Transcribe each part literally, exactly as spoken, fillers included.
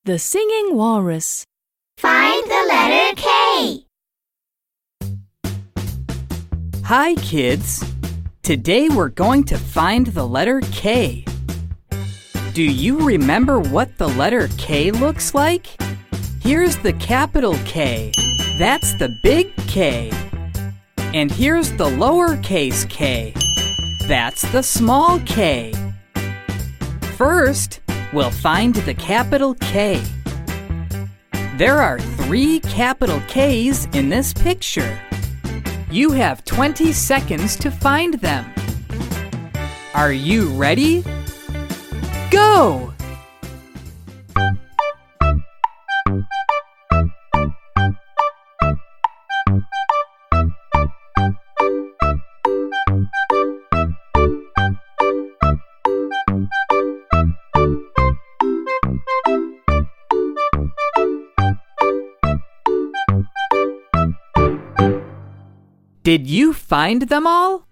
The Singing Walrus. Find the letter K. Hi, kids. Today we're going to find the letter K. Do you remember what the letter K looks like? Here's the capital K. That's the big K. And here's the lowercase k. That's the small k. First, we'll find the capital K. There are three capital K's in this picture. You have twenty seconds to find them. Are you ready? Go! Did you find them all?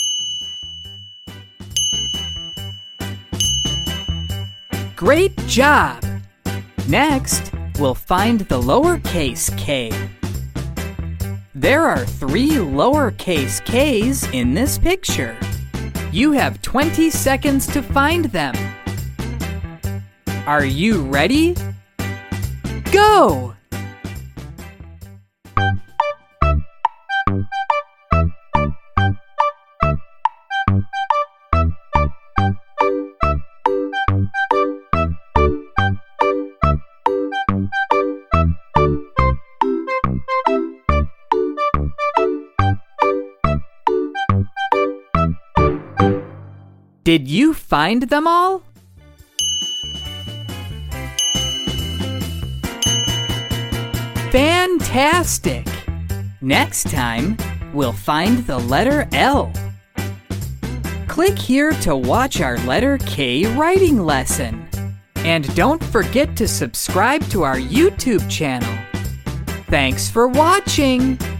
Great job! Next, we'll find the lowercase k. There are three lowercase k's in this picture. You have twenty seconds to find them. Are you ready? Go! Did you find them all? Fantastic! Next time, we'll find the letter L. Click here to watch our letter K writing lesson. And don't forget to subscribe to our YouTube channel. Thanks for watching!